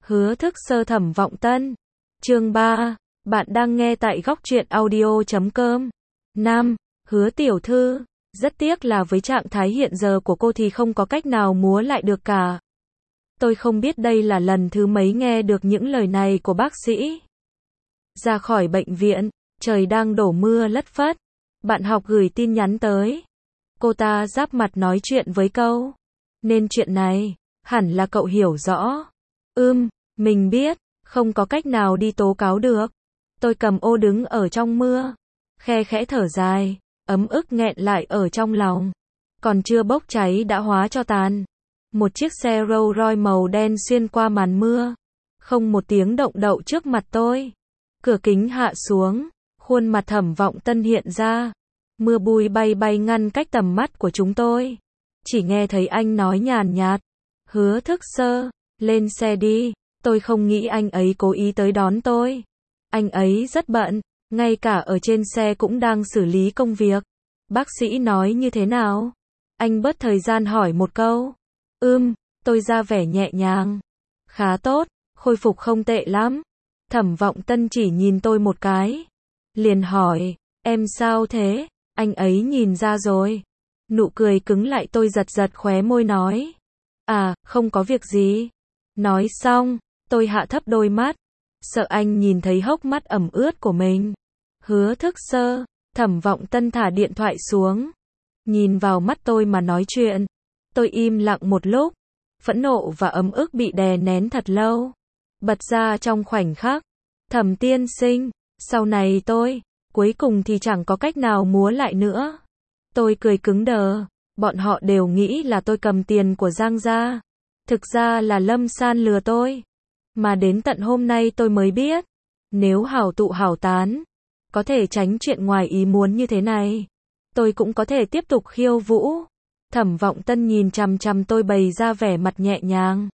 Hứa thức sơ Thẩm Vọng Tân. Chương 3. Bạn đang nghe tại góc truyện audio.com. Nam, Hứa tiểu thư, rất tiếc là với trạng thái hiện giờ của cô thì không có cách nào múa lại được cả. Tôi không biết đây là lần thứ mấy nghe được những lời này của bác sĩ. Ra khỏi bệnh viện, trời đang đổ mưa lất phất. Bạn học gửi tin nhắn tới. Cô ta giáp mặt nói chuyện với câu. Nên chuyện này, hẳn là cậu hiểu rõ. Mình biết, không có cách nào đi tố cáo được. Tôi cầm ô đứng ở trong mưa. Khe khẽ thở dài, ấm ức nghẹn lại ở trong lòng. Còn chưa bốc cháy đã hóa cho tàn. Một chiếc xe Rolls Royce màu đen xuyên qua màn mưa. Không một tiếng động đậu trước mặt tôi. Cửa kính hạ xuống, khuôn mặt Thẩm Vọng Tân hiện ra. Mưa bụi bay bay ngăn cách tầm mắt của chúng tôi. Chỉ nghe thấy anh nói nhàn nhạt. Hứa thức sơ, lên xe đi. Tôi không nghĩ anh ấy cố ý tới đón tôi. Anh ấy rất bận, ngay cả ở trên xe cũng đang xử lý công việc. Bác sĩ nói như thế nào? Anh bớt thời gian hỏi một câu. Tôi ra vẻ nhẹ nhàng. Khá tốt, khôi phục không tệ lắm. Thẩm Vọng Tân chỉ nhìn tôi một cái. Liền hỏi, em sao thế? Anh ấy nhìn ra rồi. Nụ cười cứng lại tôi giật giật khóe môi nói. À, không có việc gì. Nói xong, tôi hạ thấp đôi mắt. Sợ anh nhìn thấy hốc mắt ẩm ướt của mình. Hứa thức sơ, Thẩm Vọng Tân thả điện thoại xuống. Nhìn vào mắt tôi mà nói chuyện. Tôi im lặng một lúc. Phẫn nộ và ấm ức bị đè nén thật lâu. Bật ra trong khoảnh khắc. Thẩm tiên sinh, sau này tôi, cuối cùng thì chẳng có cách nào múa lại nữa. Tôi cười cứng đờ. Bọn họ đều nghĩ là tôi cầm tiền của Giang gia. Thực ra là Lâm San lừa tôi. Mà đến tận hôm nay tôi mới biết. Nếu hảo tụ hảo tán, có thể tránh chuyện ngoài ý muốn như thế này. Tôi cũng có thể tiếp tục khiêu vũ. Thẩm Vọng Tân nhìn chằm chằm tôi bày ra vẻ mặt nhẹ nhàng.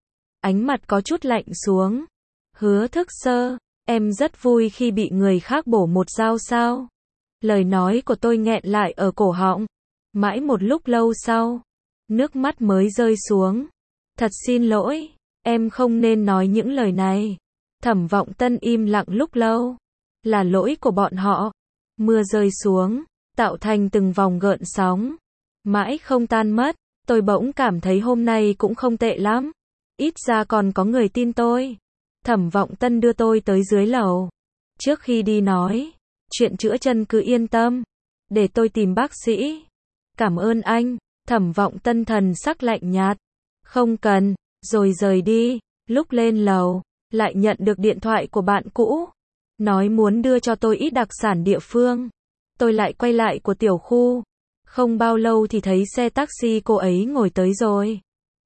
Ánh mặt có chút lạnh xuống. Hứa thức sơ, em rất vui khi bị người khác bổ một dao sao? Lời nói của tôi nghẹn lại ở cổ họng. Mãi một lúc lâu sau, nước mắt mới rơi xuống. Thật xin lỗi, em không nên nói những lời này. Thẩm Vọng Tân im lặng lúc lâu. Là lỗi của bọn họ. Mưa rơi xuống, tạo thành từng vòng gợn sóng. Mãi không tan mất, tôi bỗng cảm thấy hôm nay cũng không tệ lắm. Ít ra còn có người tin tôi. Thẩm Vọng Tân đưa tôi tới dưới lầu. Trước khi đi nói, chuyện chữa chân cứ yên tâm. Để tôi tìm bác sĩ. Cảm ơn anh. Thẩm Vọng Tân thần sắc lạnh nhạt. Không cần, rồi rời đi. Lúc lên lầu, lại nhận được điện thoại của bạn cũ. Nói muốn đưa cho tôi ít đặc sản địa phương. Tôi lại quay lại của tiểu khu. Không bao lâu thì thấy xe taxi cô ấy ngồi tới rồi.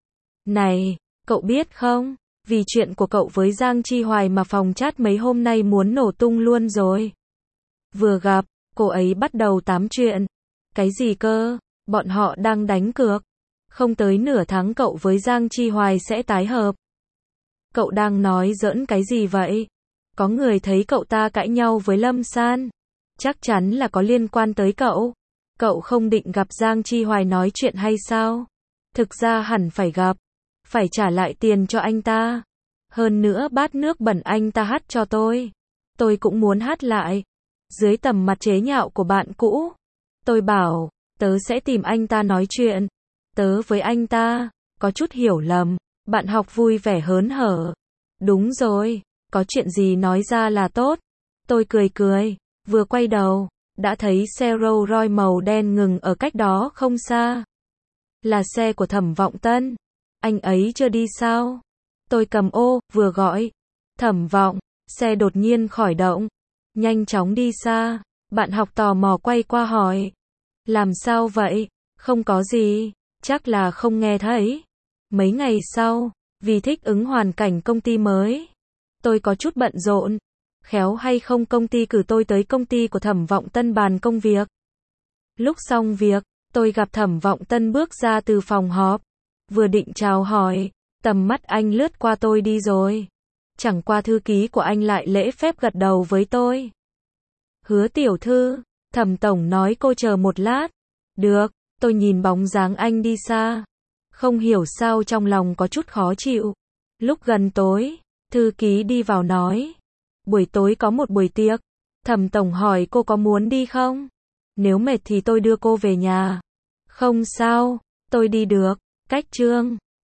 Này, cậu biết không? Vì chuyện của cậu với Giang Chi Hoài mà phòng chat mấy hôm nay muốn nổ tung luôn rồi. Vừa gặp, cô ấy bắt đầu tám chuyện. Cái gì cơ? Bọn họ đang đánh cược. Không tới nửa tháng cậu với Giang Chi Hoài sẽ tái hợp. Cậu đang nói giỡn cái gì vậy? Có người thấy cậu ta cãi nhau với Lâm San. Chắc chắn là có liên quan tới cậu. Cậu không định gặp Giang Chi Hoài nói chuyện hay sao? Thực ra hẳn phải gặp. Phải trả lại tiền cho anh ta. Hơn nữa bát nước bẩn anh ta hắt cho tôi. Tôi cũng muốn hát lại. Dưới tầm mặt chế nhạo của bạn cũ. Tôi bảo, tớ sẽ tìm anh ta nói chuyện. Tớ với anh ta, có chút hiểu lầm. Bạn học vui vẻ hớn hở. Đúng rồi, có chuyện gì nói ra là tốt. Tôi cười cười, vừa quay đầu, đã thấy xe Rolls Royce màu đen ngừng ở cách đó không xa. Là xe của Thẩm Vọng Tân. Anh ấy chưa đi sao? Tôi cầm ô, vừa gọi. Thẩm Vọng, xe đột nhiên khởi động. Nhanh chóng đi xa. Bạn học tò mò quay qua hỏi. Làm sao vậy? Không có gì. Chắc là không nghe thấy. Mấy ngày sau, vì thích ứng hoàn cảnh công ty mới, tôi có chút bận rộn. Khéo hay không công ty cử tôi tới công ty của Thẩm Vọng Tân bàn công việc. Lúc xong việc, tôi gặp Thẩm Vọng Tân bước ra từ phòng họp. Vừa định chào hỏi, tầm mắt anh lướt qua tôi đi rồi. Chẳng qua thư ký của anh lại lễ phép gật đầu với tôi. Hứa tiểu thư, Thẩm tổng nói cô chờ một lát. Được, tôi nhìn bóng dáng anh đi xa. Không hiểu sao trong lòng có chút khó chịu. Lúc gần tối, thư ký đi vào nói. Buổi tối có một buổi tiệc. Thẩm tổng hỏi cô có muốn đi không? Nếu mệt thì tôi đưa cô về nhà. Không sao, tôi đi được. Cách Trương